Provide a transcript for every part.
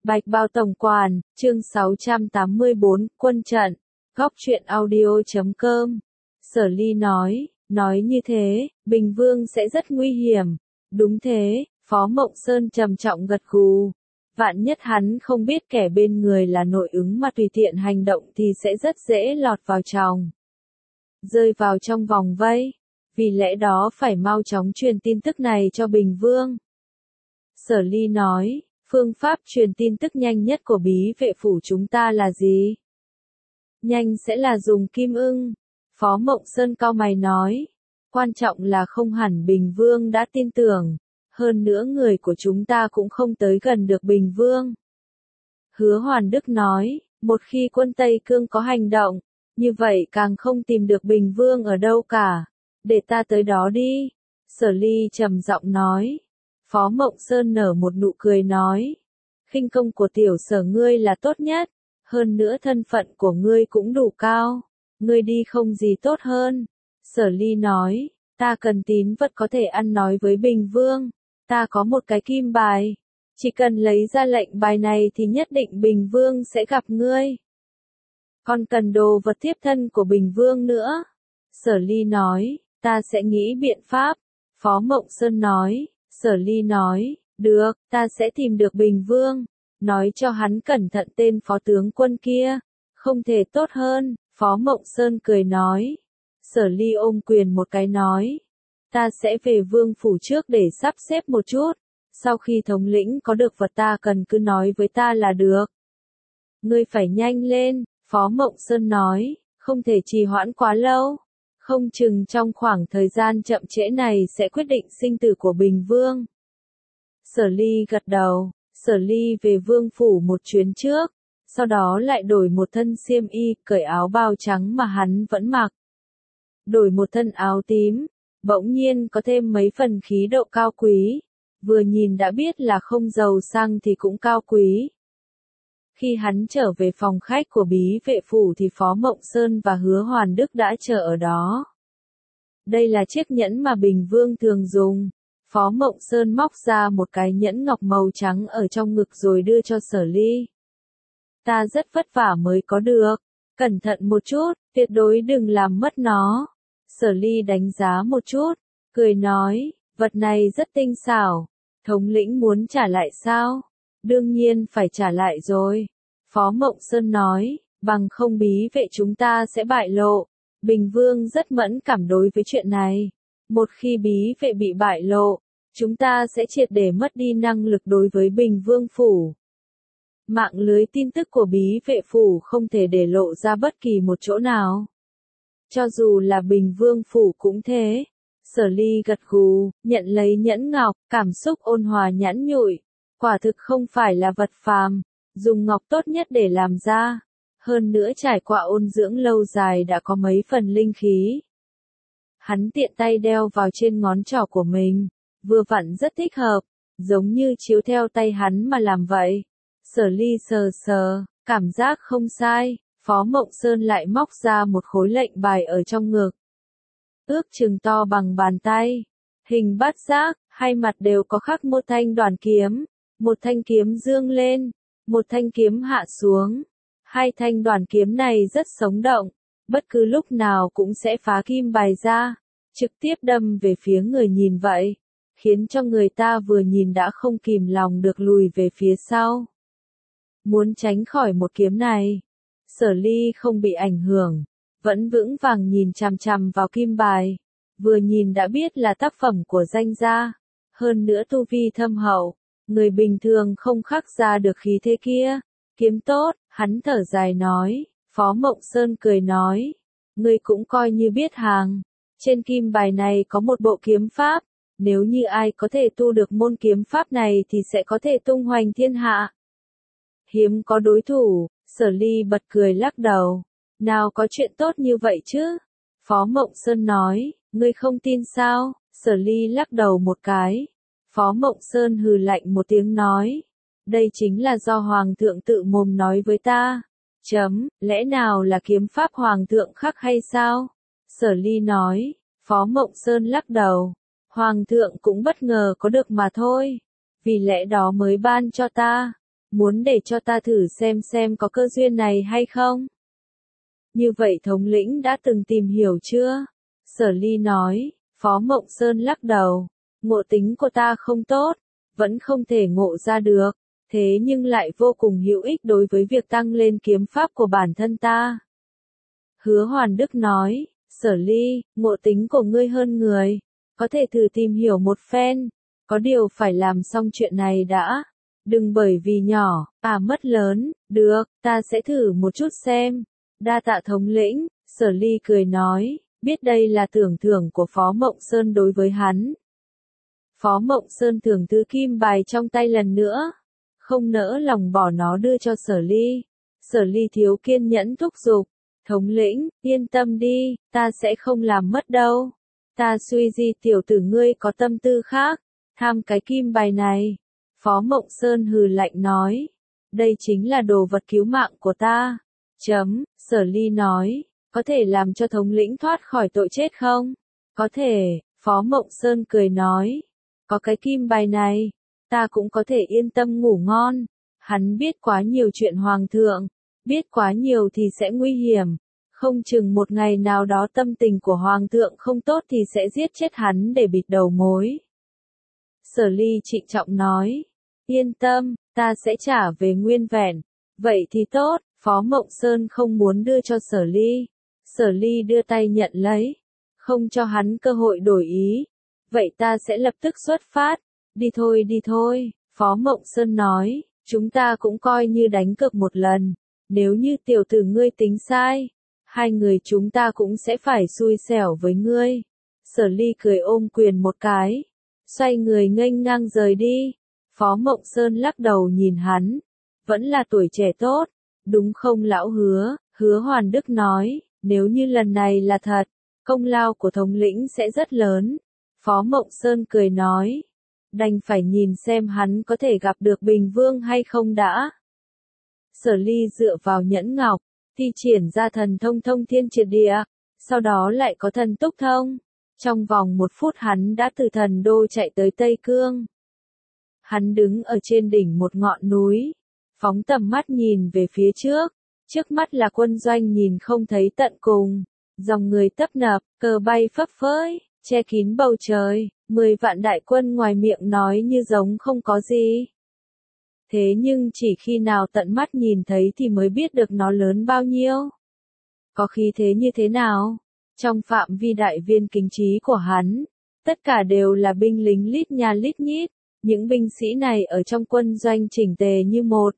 Bạch Bao Tổng Quản, chương 684, Quân Trận, Góc truyện audio.com. Sở Ly nói như thế, Bình Vương sẽ rất nguy hiểm. Đúng thế, Phó Mộng Sơn trầm trọng gật gù. Vạn nhất hắn không biết kẻ bên người là nội ứng mà tùy tiện hành động thì sẽ rất dễ lọt vào tròng. Rơi vào trong vòng vây. Vì lẽ đó phải mau chóng truyền tin tức này cho Bình Vương. Sở Ly nói, phương pháp truyền tin tức nhanh nhất của bí vệ phủ chúng ta là gì? Nhanh sẽ là dùng kim ưng. Phó Mộng Sơn cau mày nói, quan trọng là không hẳn Bình Vương đã tin tưởng. Hơn nữa người của chúng ta cũng không tới gần được Bình Vương. Hứa Hoàn Đức nói, một khi quân Tây Cương có hành động, như vậy càng không tìm được Bình Vương ở đâu cả. Để ta tới đó đi. Sở Ly trầm giọng nói. Phó Mộng Sơn nở một nụ cười nói. Khinh công của tiểu Sở ngươi là tốt nhất. Hơn nữa thân phận của ngươi cũng đủ cao. Ngươi đi không gì tốt hơn. Sở Ly nói. Ta cần tín vật có thể ăn nói với Bình Vương. Ta có một cái kim bài. Chỉ cần lấy ra lệnh bài này thì nhất định Bình Vương sẽ gặp ngươi. Còn cần đồ vật tiếp thân của Bình Vương nữa. Sở Ly nói. Ta sẽ nghĩ biện pháp. Phó Mộng Sơn nói. Sở Ly nói. Được, ta sẽ tìm được Bình Vương. Nói cho hắn cẩn thận tên phó tướng quân kia. Không thể tốt hơn. Phó Mộng Sơn cười nói. Sở Ly ôm quyền một cái nói. Ta sẽ về vương phủ trước để sắp xếp một chút. Sau khi thống lĩnh có được vật ta cần cứ nói với ta là được. Ngươi phải nhanh lên. Phó Mộng Sơn nói. Không thể trì hoãn quá lâu. Không chừng trong khoảng thời gian chậm trễ này sẽ quyết định sinh tử của Bình Vương. Sở Ly gật đầu. Sở Ly về vương phủ một chuyến trước. Sau đó lại đổi một thân xiêm y, cởi áo bào trắng mà hắn vẫn mặc. Đổi một thân áo tím. Bỗng nhiên có thêm mấy phần khí độ cao quý. Vừa nhìn đã biết là không giàu sang thì cũng cao quý. Khi hắn trở về phòng khách của bí vệ phủ thì Phó Mộng Sơn và Hứa Hoàn Đức đã chờ ở đó. Đây là chiếc nhẫn mà Bình Vương thường dùng. Phó Mộng Sơn móc ra một cái nhẫn ngọc màu trắng ở trong ngực rồi đưa cho Sở Ly. Ta rất vất vả mới có được. Cẩn thận một chút, tuyệt đối đừng làm mất nó. Sở Ly đánh giá một chút, cười nói, vật này rất tinh xảo. Thống lĩnh muốn trả lại sao? Đương nhiên phải trả lại rồi. Phó Mộng Sơn nói, bằng không bí vệ chúng ta sẽ bại lộ. Bình Vương rất mẫn cảm đối với chuyện này. Một khi bí vệ bị bại lộ, chúng ta sẽ triệt để mất đi năng lực đối với Bình Vương phủ. Mạng lưới tin tức của bí vệ phủ không thể để lộ ra bất kỳ một chỗ nào. Cho dù là Bình Vương phủ cũng thế. Sở Ly gật gù, nhận lấy nhẫn ngọc, cảm xúc ôn hòa nhẵn nhụi. Quả thực không phải là vật phàm, dùng ngọc tốt nhất để làm ra. Hơn nữa trải qua ôn dưỡng lâu dài đã có mấy phần linh khí. Hắn tiện tay đeo vào trên ngón trỏ của mình, vừa vặn rất thích hợp, giống như chiếu theo tay hắn mà làm vậy. Sở Ly sờ sờ, cảm giác không sai. Phó Mộng Sơn lại móc ra một khối lệnh bài ở trong ngực. Ước chừng to bằng bàn tay. Hình bát giác, hai mặt đều có khắc một thanh đoàn kiếm. Một thanh kiếm dương lên, một thanh kiếm hạ xuống. Hai thanh đoàn kiếm này rất sống động. Bất cứ lúc nào cũng sẽ phá kim bài ra. Trực tiếp đâm về phía người nhìn vậy. Khiến cho người ta vừa nhìn đã không kìm lòng được lùi về phía sau. Muốn tránh khỏi một kiếm này. Sở Ly không bị ảnh hưởng, vẫn vững vàng nhìn chằm chằm vào kim bài, vừa nhìn đã biết là tác phẩm của danh gia, hơn nữa tu vi thâm hậu, người bình thường không khắc ra được khí thế kia. Kiếm tốt, hắn thở dài nói. Phó Mộng Sơn cười nói, ngươi cũng coi như biết hàng, trên kim bài này có một bộ kiếm pháp, nếu như ai có thể tu được môn kiếm pháp này thì sẽ có thể tung hoành thiên hạ. Hiếm có đối thủ. Sở Ly bật cười lắc đầu. Nào có chuyện tốt như vậy chứ? Phó Mộng Sơn nói, ngươi không tin sao? Sở Ly lắc đầu một cái. Phó Mộng Sơn hừ lạnh một tiếng nói. Đây chính là do Hoàng thượng tự mồm nói với ta. Lẽ nào là kiếm pháp Hoàng thượng khắc hay sao? Sở Ly nói. Phó Mộng Sơn lắc đầu. Hoàng thượng cũng bất ngờ có được mà thôi. Vì lẽ đó mới ban cho ta. muốn để cho ta thử xem có cơ duyên này hay không? Như vậy thống lĩnh đã từng tìm hiểu chưa? Sở Ly nói. Phó Mộng Sơn lắc đầu. Ngộ tính của ta không tốt, vẫn không thể ngộ ra được, thế nhưng lại vô cùng hữu ích đối với việc tăng lên kiếm pháp của bản thân ta. Hứa Hoàn Đức nói. Sở Ly, ngộ tính của ngươi hơn người, có thể thử tìm hiểu một phen, có điều phải làm xong chuyện này đã. Đừng bởi vì nhỏ, mất lớn, được, ta sẽ thử một chút xem. Đa tạ thống lĩnh, Sở Ly cười nói, biết đây là tưởng thưởng của Phó Mộng Sơn đối với hắn. Phó Mộng Sơn thưởng thứ kim bài trong tay lần nữa, không nỡ lòng bỏ nó đưa cho Sở Ly. Sở Ly thiếu kiên nhẫn thúc giục, thống lĩnh, yên tâm đi, ta sẽ không làm mất đâu. Ta suy gì tiểu tử ngươi có tâm tư khác, tham cái kim bài này. Phó Mộng Sơn hừ lạnh nói, đây chính là đồ vật cứu mạng của ta. Sở Ly nói, có thể làm cho thống lĩnh thoát khỏi tội chết không? Có thể, Phó Mộng Sơn cười nói, có cái kim bài này, ta cũng có thể yên tâm ngủ ngon. Hắn biết quá nhiều chuyện hoàng thượng, biết quá nhiều thì sẽ nguy hiểm, không chừng một ngày nào đó tâm tình của hoàng thượng không tốt thì sẽ giết chết hắn để bịt đầu mối. Sở Ly trịnh trọng nói, yên tâm, ta sẽ trả về nguyên vẹn. Vậy thì tốt, Phó Mộng Sơn không muốn đưa cho Sở Ly. Sở Ly đưa tay nhận lấy, không cho hắn cơ hội đổi ý. Vậy ta sẽ lập tức xuất phát. Đi thôi, Phó Mộng Sơn nói, chúng ta cũng coi như đánh cược một lần. Nếu như tiểu tử ngươi tính sai, hai người chúng ta cũng sẽ phải xui xẻo với ngươi. Sở Ly cười ôm quyền một cái, xoay người nghênh ngang rời đi. Phó Mộng Sơn lắc đầu nhìn hắn, vẫn là tuổi trẻ tốt, đúng không lão Hứa? Hứa Hoàn Đức nói, nếu như lần này là thật, công lao của thống lĩnh sẽ rất lớn. Phó Mộng Sơn cười nói, đành phải nhìn xem hắn có thể gặp được Bình Vương hay không đã. Sở Ly dựa vào nhẫn ngọc, thi triển ra thần thông thông thiên triệt địa, sau đó lại có thần túc thông. Trong vòng 1 phút hắn đã từ thần đô chạy tới Tây Cương. Hắn đứng ở trên đỉnh một ngọn núi, phóng tầm mắt nhìn về phía trước mắt là quân doanh nhìn không thấy tận cùng, dòng người tấp nập, cờ bay phấp phới, che kín bầu trời, 10 vạn đại quân ngoài miệng nói như giống không có gì. Thế nhưng chỉ khi nào tận mắt nhìn thấy thì mới biết được nó lớn bao nhiêu. Có khí thế như thế nào? Trong phạm vi đại viên kính trí của hắn, tất cả đều là binh lính lít nha lít nhít, những binh sĩ này ở trong quân doanh chỉnh tề như một.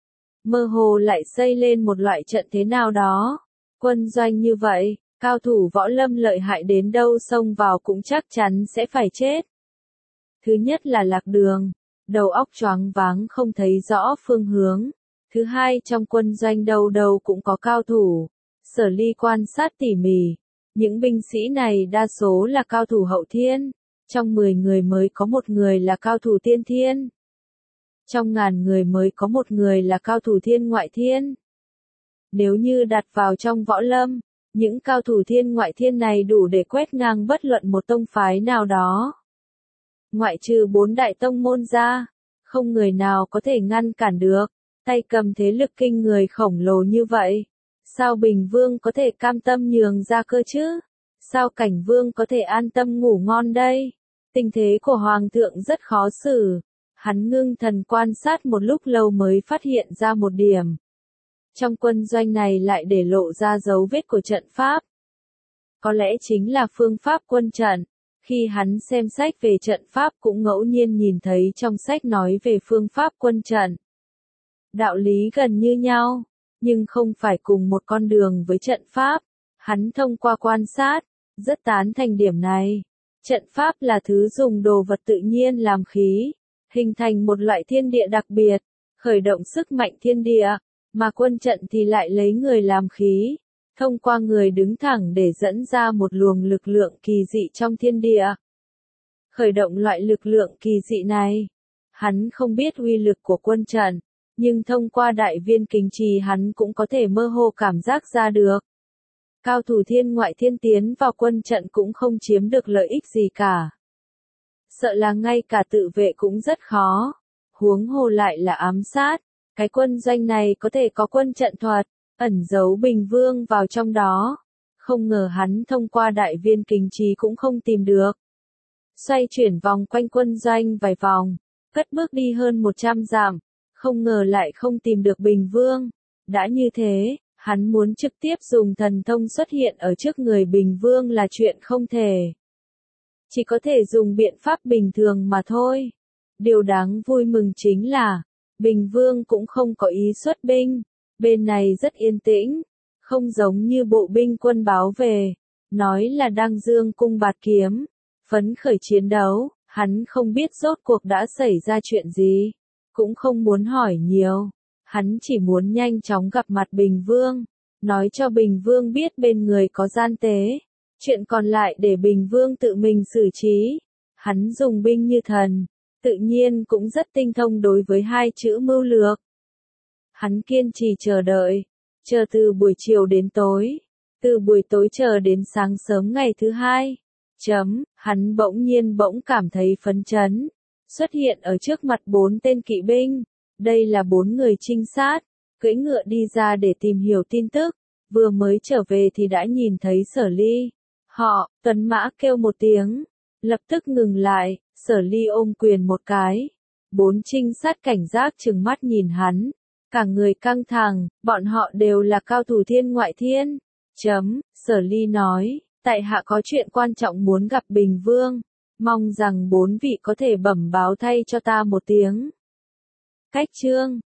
Mơ hồ lại xây lên một loại trận thế nào đó. Quân doanh như vậy, cao thủ võ lâm lợi hại đến đâu xông vào cũng chắc chắn sẽ phải chết. Thứ nhất là lạc đường, đầu óc choáng váng không thấy rõ phương hướng. Thứ hai, trong quân doanh đâu đâu cũng có cao thủ. Sở Ly quan sát tỉ mỉ, những binh sĩ này đa số là cao thủ hậu thiên, trong 10 người mới có 1 người là cao thủ tiên thiên. Trong ngàn người mới có 1 người là cao thủ thiên ngoại thiên. Nếu như đặt vào trong võ lâm, những cao thủ thiên ngoại thiên này đủ để quét ngang bất luận một tông phái nào đó. Ngoại trừ 4 đại tông môn ra, không người nào có thể ngăn cản được, tay cầm thế lực kinh người khổng lồ như vậy. Sao Bình Vương có thể cam tâm nhường ra cơ chứ? Sao Cảnh Vương có thể an tâm ngủ ngon đây? Tình thế của Hoàng thượng rất khó xử. Hắn ngưng thần quan sát một lúc lâu mới phát hiện ra một điểm. Trong quân doanh này lại để lộ ra dấu vết của trận pháp. Có lẽ chính là phương pháp quân trận. Khi hắn xem sách về trận pháp cũng ngẫu nhiên nhìn thấy trong sách nói về phương pháp quân trận. Đạo lý gần như nhau, nhưng không phải cùng một con đường với trận pháp. Hắn thông qua quan sát, rất tán thành điểm này. Trận pháp là thứ dùng đồ vật tự nhiên làm khí, hình thành một loại thiên địa đặc biệt, khởi động sức mạnh thiên địa, mà quân trận thì lại lấy người làm khí, thông qua người đứng thẳng để dẫn ra một luồng lực lượng kỳ dị trong thiên địa. Khởi động loại lực lượng kỳ dị này, hắn không biết uy lực của quân trận, nhưng thông qua đại viên kính trì hắn cũng có thể mơ hồ cảm giác ra được. Cao thủ thiên ngoại thiên tiến vào quân trận cũng không chiếm được lợi ích gì cả. Sợ là ngay cả tự vệ cũng rất khó, huống hồ lại là ám sát, Cái quân doanh này có thể có quân trận thuật, ẩn giấu Bình Vương vào trong đó. Không ngờ hắn thông qua đại viên kình trí cũng không tìm được. Xoay chuyển vòng quanh quân doanh vài vòng, cất bước đi hơn 100 dặm, không ngờ lại không tìm được Bình Vương. Đã như thế, hắn muốn trực tiếp dùng thần thông xuất hiện ở trước người Bình Vương là chuyện không thể. Chỉ có thể dùng biện pháp bình thường mà thôi. Điều đáng vui mừng chính là, Bình Vương cũng không có ý xuất binh. Bên này rất yên tĩnh, không giống như bộ binh quân báo về, nói là đang dương cung bạt kiếm, phấn khởi chiến đấu, hắn không biết rốt cuộc đã xảy ra chuyện gì, cũng không muốn hỏi nhiều, hắn chỉ muốn nhanh chóng gặp mặt Bình Vương, nói cho Bình Vương biết bên người có gian tế, chuyện còn lại để Bình Vương tự mình xử trí. Hắn dùng binh như thần, tự nhiên cũng rất tinh thông đối với hai chữ mưu lược. Hắn kiên trì chờ đợi, chờ từ buổi chiều đến tối, từ buổi tối chờ đến sáng sớm ngày thứ hai. Hắn bỗng cảm thấy phấn chấn, xuất hiện ở trước mặt 4 tên kỵ binh. Đây là 4 người trinh sát, cưỡi ngựa đi ra để tìm hiểu tin tức, vừa mới trở về thì đã nhìn thấy Sở Ly. Họ, tuấn mã kêu một tiếng, lập tức ngừng lại, Sở Ly ôm quyền một cái. 4 trinh sát cảnh giác trừng mắt nhìn hắn, cả người căng thẳng, bọn họ đều là cao thủ thiên ngoại thiên. Sở Ly nói, tại hạ có chuyện quan trọng muốn gặp Bình Vương, mong rằng 4 vị có thể bẩm báo thay cho ta một tiếng. Cách chương